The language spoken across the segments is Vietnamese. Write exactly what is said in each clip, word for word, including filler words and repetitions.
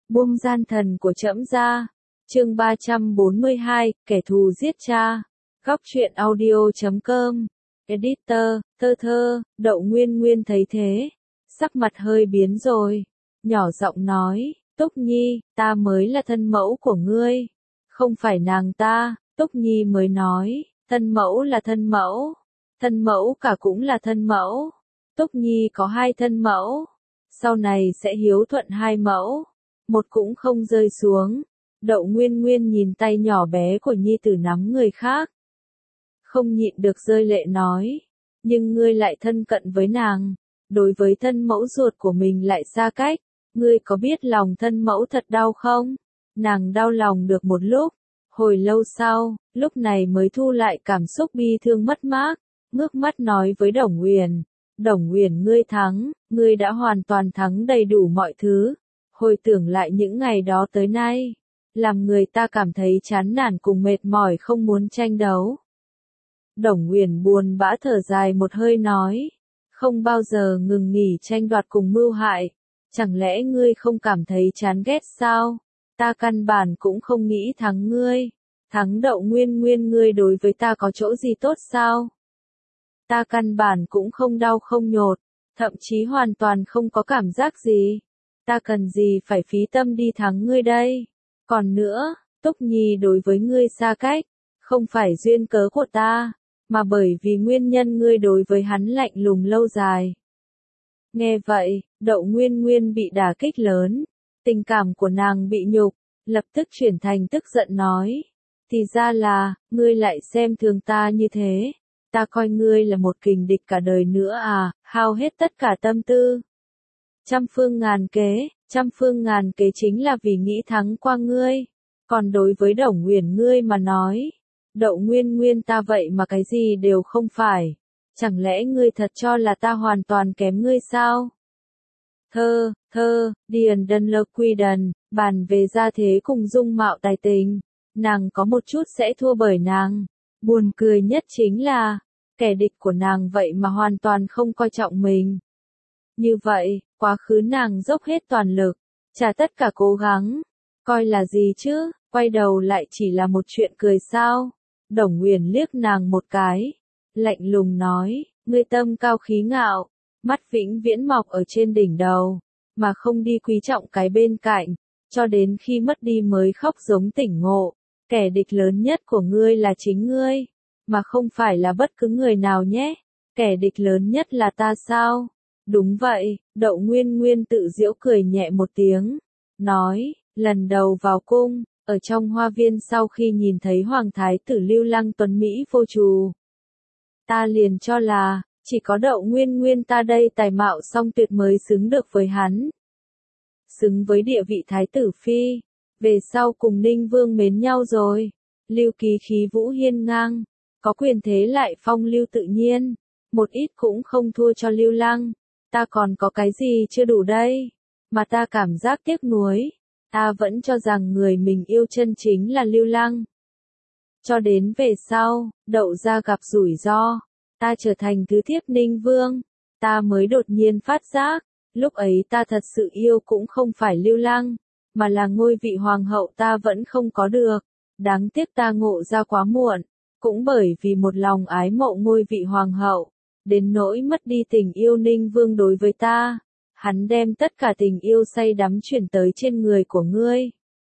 Buông gian thần của trẫm ra. Chương ba trăm bốn mươi hai, kẻ thù giết cha. Góc truyện audio chấm com. Editor, thơ thơ, Đậu Nguyên Nguyên thấy thế, sắc mặt hơi biến rồi, nhỏ giọng nói, Túc Nhi, ta mới là thân mẫu của ngươi, không phải nàng ta. Túc Nhi mới nói, thân mẫu là thân mẫu, thân mẫu cả cũng là thân mẫu. Túc Nhi có hai thân mẫu, sau này sẽ hiếu thuận hai mẫu, một cũng không rơi xuống. Đậu Nguyên Nguyên nhìn tay nhỏ bé của nhi tử nắm người khác, không nhịn được rơi lệ nói, nhưng ngươi lại thân cận với nàng, đối với thân mẫu ruột của mình lại xa cách, ngươi có biết lòng thân mẫu thật đau không? Nàng đau lòng được một lúc, hồi lâu sau, lúc này mới thu lại cảm xúc bi thương mất mát, ngước mắt nói với Đồng Uyển, Đồng Uyển ngươi thắng, ngươi đã hoàn toàn thắng đầy đủ mọi thứ. Hồi tưởng lại những ngày đó tới nay, làm người ta cảm thấy chán nản cùng mệt mỏi không muốn tranh đấu. Đồng Uyển buồn bã thở dài một hơi nói, không bao giờ ngừng nghỉ tranh đoạt cùng mưu hại, chẳng lẽ ngươi không cảm thấy chán ghét sao? Ta căn bản cũng không nghĩ thắng ngươi, thắng Đậu Nguyên Nguyên ngươi đối với ta có chỗ gì tốt sao? Ta căn bản cũng không đau không nhột, thậm chí hoàn toàn không có cảm giác gì. Ta cần gì phải phí tâm đi thắng ngươi đây? Còn nữa, Túc Nhi đối với ngươi xa cách, không phải duyên cớ của ta, mà bởi vì nguyên nhân ngươi đối với hắn lạnh lùng lâu dài. Nghe vậy, Đậu Nguyên Nguyên bị đả kích lớn, tình cảm của nàng bị nhục, lập tức chuyển thành tức giận nói, thì ra là, ngươi lại xem thường ta như thế, ta coi ngươi là một kình địch cả đời nữa à, hao hết tất cả tâm tư. Trăm phương ngàn kế, trăm phương ngàn kế chính là vì nghĩ thắng qua ngươi, còn đối với Đồng Uyển ngươi mà nói, Đậu Nguyên Nguyên ta vậy mà cái gì đều không phải, chẳng lẽ ngươi thật cho là ta hoàn toàn kém ngươi sao? Thơ, thơ, Điền Đân Lơ Quy Đần, bàn về gia thế cùng dung mạo tài tình, nàng có một chút sẽ thua bởi nàng, buồn cười nhất chính là, kẻ địch của nàng vậy mà hoàn toàn không coi trọng mình. Như vậy, quá khứ nàng dốc hết toàn lực, trả tất cả cố gắng, coi là gì chứ, quay đầu lại chỉ là một chuyện cười sao? Đồng Uyển liếc nàng một cái, lạnh lùng nói, ngươi tâm cao khí ngạo, mắt vĩnh viễn mọc ở trên đỉnh đầu, mà không đi quý trọng cái bên cạnh, cho đến khi mất đi mới khóc giống tỉnh ngộ, kẻ địch lớn nhất của ngươi là chính ngươi, mà không phải là bất cứ người nào nhé, kẻ địch lớn nhất là ta sao? Đúng vậy, Đậu Nguyên Nguyên tự giễu cười nhẹ một tiếng, nói, lần đầu vào cung, ở trong hoa viên sau khi nhìn thấy Hoàng Thái tử Lưu Lăng tuấn Mỹ vô trù. Ta liền cho là, chỉ có Đậu Nguyên Nguyên ta đây tài mạo song tuyệt mới xứng được với hắn. Xứng với địa vị Thái tử Phi, về sau cùng Ninh Vương mến nhau rồi, Lưu Kỳ khí vũ hiên ngang, có quyền thế lại phong lưu tự nhiên, một ít cũng không thua cho Lưu Lăng. Ta còn có cái gì chưa đủ đây, mà ta cảm giác tiếc nuối, ta vẫn cho rằng người mình yêu chân chính là Lưu Lăng. Cho đến về sau, Đậu gia gặp rủi ro, ta trở thành thứ thiếp Ninh Vương, ta mới đột nhiên phát giác, lúc ấy ta thật sự yêu cũng không phải Lưu Lăng, mà là ngôi vị hoàng hậu ta vẫn không có được, đáng tiếc ta ngộ ra quá muộn, cũng bởi vì một lòng ái mộ ngôi vị hoàng hậu. Đến nỗi mất đi tình yêu Ninh Vương đối với ta, hắn đem tất cả tình yêu say đắm chuyển tới trên người của ngươi.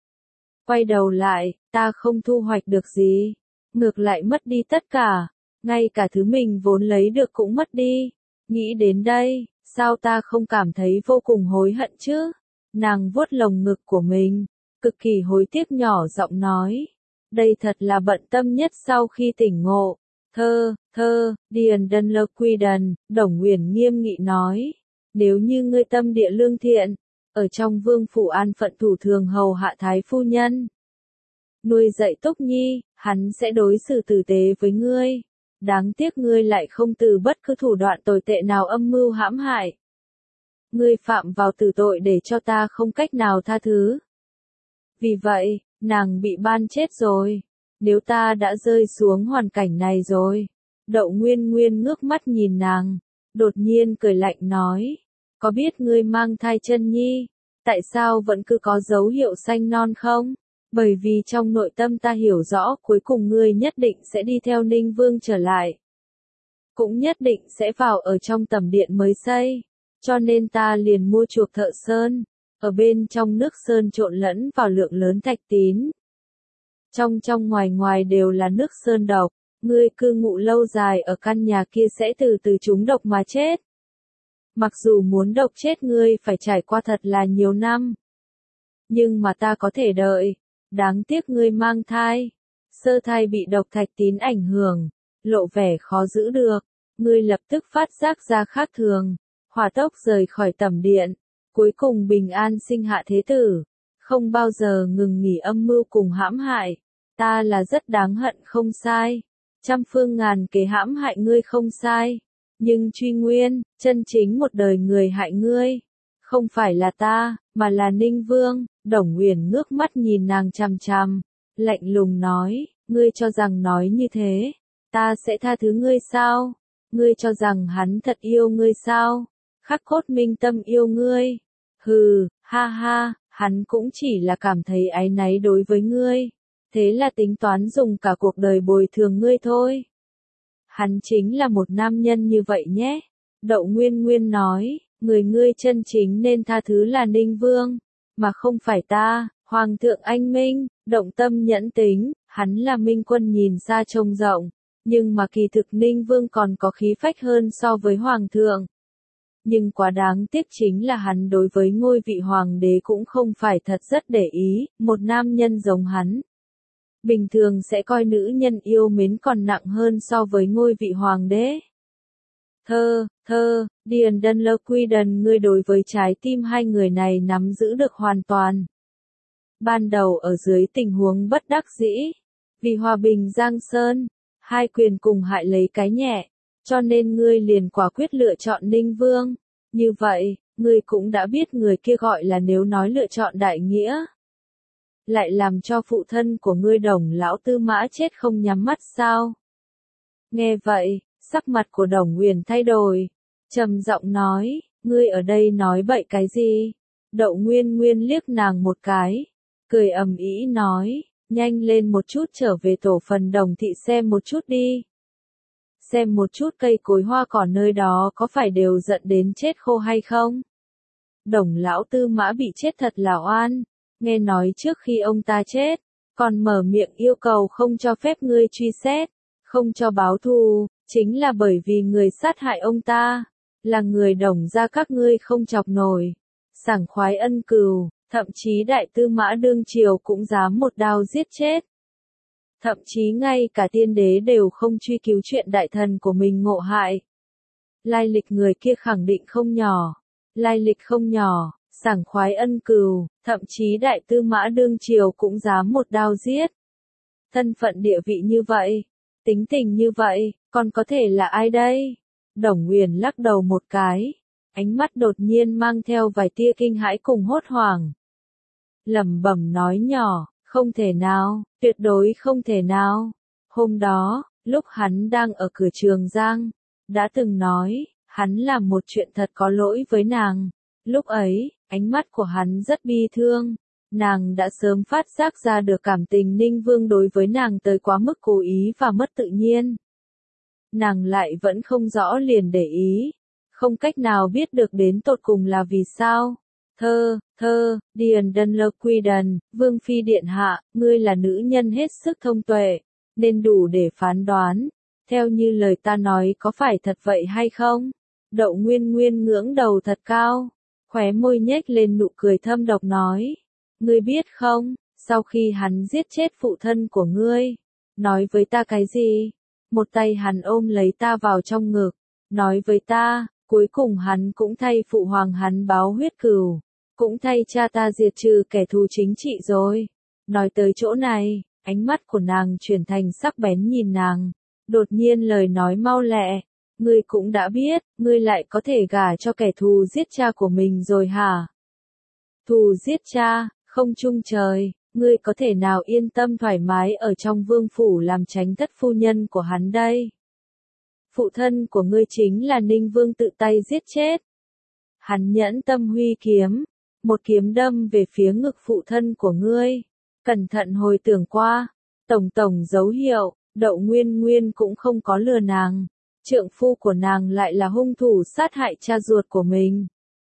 Quay đầu lại, ta không thu hoạch được gì, ngược lại mất đi tất cả, ngay cả thứ mình vốn lấy được cũng mất đi. Nghĩ đến đây, sao ta không cảm thấy vô cùng hối hận chứ? Nàng vuốt lồng ngực của mình, cực kỳ hối tiếc nhỏ giọng nói, đây thật là bận tâm nhất sau khi tỉnh ngộ. Thơ, thơ, Điền Đân Lơ Quy Đần, Đồng Uyển nghiêm nghị nói, nếu như ngươi tâm địa lương thiện, ở trong vương phủ an phận thủ thường hầu hạ thái phu nhân, nuôi dạy Túc Nhi, hắn sẽ đối xử tử tế với ngươi, đáng tiếc ngươi lại không từ bất cứ thủ đoạn tồi tệ nào âm mưu hãm hại. Ngươi phạm vào tử tội để cho ta không cách nào tha thứ. Vì vậy, nàng bị ban chết rồi. Nếu ta đã rơi xuống hoàn cảnh này rồi, Đậu Nguyên Nguyên ngước mắt nhìn nàng, đột nhiên cười lạnh nói, có biết ngươi mang thai chân nhi, Tại sao vẫn cứ có dấu hiệu xanh non không? Bởi vì trong nội tâm ta hiểu rõ cuối cùng ngươi nhất định sẽ đi theo Ninh Vương trở lại. Cũng nhất định sẽ vào ở trong tẩm điện mới xây. Cho nên ta liền mua chuộc thợ sơn. Ở bên trong nước sơn trộn lẫn vào lượng lớn thạch tín. Trong trong ngoài ngoài đều là nước sơn độc. Ngươi cư ngụ lâu dài ở căn nhà kia sẽ từ từ trúng độc mà chết. Mặc dù muốn độc chết ngươi phải trải qua thật là nhiều năm. Nhưng mà ta có thể đợi. Đáng tiếc ngươi mang thai. Sơ thai bị độc thạch tín ảnh hưởng. Lộ vẻ khó giữ được. Ngươi lập tức phát giác ra khác thường. Hỏa tốc rời khỏi tẩm điện. Cuối cùng bình an sinh hạ thế tử. Không bao giờ ngừng nghỉ âm mưu cùng hãm hại. Ta là rất đáng hận không sai. Trăm phương ngàn kế hãm hại ngươi không sai. Nhưng truy nguyên, chân chính một đời người hại ngươi. Không phải là ta, mà là Ninh Vương. Đồng Uyển ngước mắt nhìn nàng chằm chằm. Lạnh lùng nói, ngươi cho rằng nói như thế. Ta sẽ tha thứ ngươi sao? Ngươi cho rằng hắn thật yêu ngươi sao? Khắc cốt minh tâm yêu ngươi. Hừ, ha ha, hắn cũng chỉ là cảm thấy áy náy đối với ngươi. Thế là tính toán dùng cả cuộc đời bồi thường ngươi thôi. Hắn chính là một nam nhân như vậy nhé. Đậu Nguyên Nguyên nói, người ngươi chân chính nên tha thứ là Ninh Vương, mà không phải ta. Hoàng thượng anh minh, động tâm nhẫn tính, hắn là minh quân nhìn xa trông rộng. Nhưng mà kỳ thực Ninh Vương còn có khí phách hơn so với Hoàng thượng. Nhưng quá đáng tiếc chính là hắn đối với ngôi vị hoàng đế cũng không phải thật rất để ý, một nam nhân giống hắn. Bình thường sẽ coi nữ nhân yêu mến còn nặng hơn so với ngôi vị hoàng đế. Thơ, thơ, Điền Đân Lơ Quy Đần ngươi đối với trái tim hai người này nắm giữ được hoàn toàn. Ban đầu ở dưới tình huống bất đắc dĩ, vì hòa bình Giang Sơn, hai quyền cùng hại lấy cái nhẹ, cho nên ngươi liền quả quyết lựa chọn Ninh Vương. Như vậy, ngươi cũng đã biết người kia gọi là nếu nói lựa chọn đại nghĩa. Lại làm cho phụ thân của ngươi Đồng lão tư mã chết không nhắm mắt sao? Nghe vậy, sắc mặt của Đồng Uyển thay đổi, trầm giọng nói, ngươi ở đây nói bậy cái gì? Đậu Nguyên Nguyên liếc nàng một cái, cười ầm ĩ nói, nhanh lên một chút trở về tổ phần Đồng thị xem một chút đi. Xem một chút cây cối hoa cỏ nơi đó có phải đều giận đến chết khô hay không? Đồng lão tư mã bị chết thật là oan. Nghe nói trước khi ông ta chết, còn mở miệng yêu cầu không cho phép ngươi truy xét, không cho báo thù, chính là bởi vì người sát hại ông ta, là người Đồng gia các ngươi không chọc nổi. Sảng khoái ân cừu, thậm chí đại tư mã đương triều cũng dám một đao giết chết. Thậm chí ngay cả tiên đế đều không truy cứu chuyện đại thần của mình ngộ hại. Lai lịch người kia khẳng định không nhỏ, lai lịch không nhỏ. Sảng khoái ân cừu, thậm chí đại tư mã đương triều cũng dám một đao giết. Thân phận địa vị như vậy, tính tình như vậy, còn có thể là ai đây? Đồng Uyển lắc đầu một cái, ánh mắt đột nhiên mang theo vài tia kinh hãi cùng hốt hoảng. Lẩm bẩm nói nhỏ, không thể nào, tuyệt đối không thể nào. Hôm đó, lúc hắn đang ở cửa Trường Giang, đã từng nói, hắn làm một chuyện thật có lỗi với nàng. Lúc ấy, ánh mắt của hắn rất bi thương, nàng đã sớm phát giác ra được cảm tình Ninh Vương đối với nàng tới quá mức cố ý và mất tự nhiên. Nàng lại vẫn không rõ liền để ý, không cách nào biết được đến tột cùng là vì sao. Thơ, thơ, Điền Đân Lơ Quy Đần, Vương Phi Điện Hạ, ngươi là nữ nhân hết sức thông tuệ, nên đủ để phán đoán, theo như lời ta nói có phải thật vậy hay không? Đậu Nguyên Nguyên ngưỡng đầu thật cao. Khóe môi nhếch lên nụ cười thâm độc nói, ngươi biết không, sau khi hắn giết chết phụ thân của ngươi, nói với ta cái gì? Một tay hắn ôm lấy ta vào trong ngực, nói với ta, cuối cùng hắn cũng thay phụ hoàng hắn báo huyết cừu, cũng thay cha ta diệt trừ kẻ thù chính trị rồi. Nói tới chỗ này, ánh mắt của nàng chuyển thành sắc bén nhìn nàng, đột nhiên lời nói mau lẹ. Ngươi cũng đã biết, ngươi lại có thể gả cho kẻ thù giết cha của mình rồi hả? Thù giết cha, không chung trời, ngươi có thể nào yên tâm thoải mái ở trong vương phủ làm tránh thất phu nhân của hắn đây? Phụ thân của ngươi chính là Ninh Vương tự tay giết chết. Hắn nhẫn tâm huy kiếm, một kiếm đâm về phía ngực phụ thân của ngươi. Cẩn thận hồi tưởng qua, tổng tổng dấu hiệu, Đậu Nguyên Nguyên cũng không có lừa nàng. Trượng phu của nàng lại là hung thủ sát hại cha ruột của mình.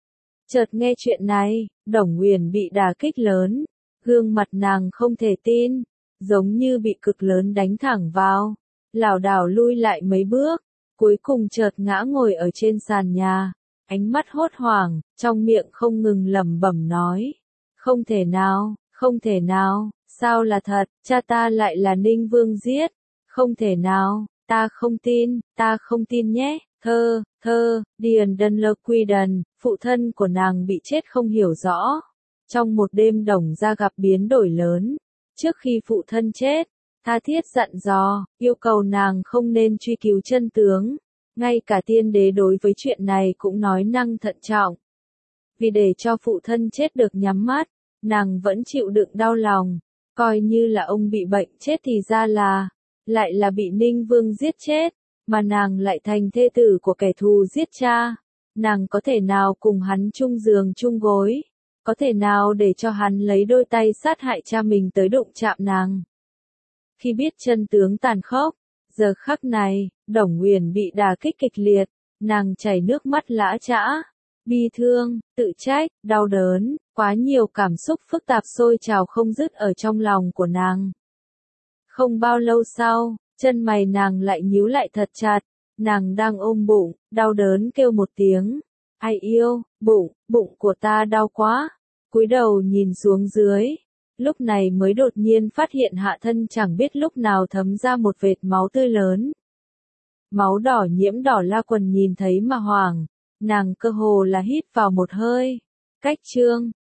Chợt nghe chuyện này, Đồng Nguyền bị đả kích lớn, gương mặt nàng không thể tin, giống như bị cực lớn đánh thẳng vào, lảo đảo lui lại mấy bước, cuối cùng chợt ngã ngồi ở trên sàn nhà, ánh mắt hốt hoảng, trong miệng không ngừng lẩm bẩm nói, không thể nào, không thể nào, sao là thật, cha ta lại là Ninh Vương giết, không thể nào, ta không tin, ta không tin nhé. Thơ, thơ, Điền Đân Lơ Quy Đần, phụ thân của nàng bị chết không hiểu rõ. Trong một đêm Đồng gia gặp biến đổi lớn, trước khi phụ thân chết, tha thiết dặn dò, yêu cầu nàng không nên truy cứu chân tướng. Ngay cả tiên đế đối với chuyện này cũng nói năng thận trọng. Vì để cho phụ thân chết được nhắm mắt, nàng vẫn chịu đựng đau lòng, coi như là ông bị bệnh chết thì ra là, lại là bị Ninh Vương giết chết. Mà nàng lại thành thê tử của kẻ thù giết cha, nàng có thể nào cùng hắn chung giường chung gối, có thể nào để cho hắn lấy đôi tay sát hại cha mình tới đụng chạm nàng. Khi biết chân tướng tàn khốc, giờ khắc này, Đồng Nguyền bị đả kích kịch liệt, nàng chảy nước mắt lã chã, bi thương, tự trách, đau đớn, quá nhiều cảm xúc phức tạp sôi trào không dứt ở trong lòng của nàng. Không bao lâu sau, chân mày nàng lại nhíu lại thật chặt, nàng đang ôm bụng, đau đớn kêu một tiếng, ai yêu, bụng, bụng của ta đau quá, cúi đầu nhìn xuống dưới, lúc này mới đột nhiên phát hiện hạ thân chẳng biết lúc nào thấm ra một vệt máu tươi lớn. Máu đỏ nhiễm đỏ La Quần nhìn thấy mà hoảng, nàng cơ hồ là hít vào một hơi, cách chương,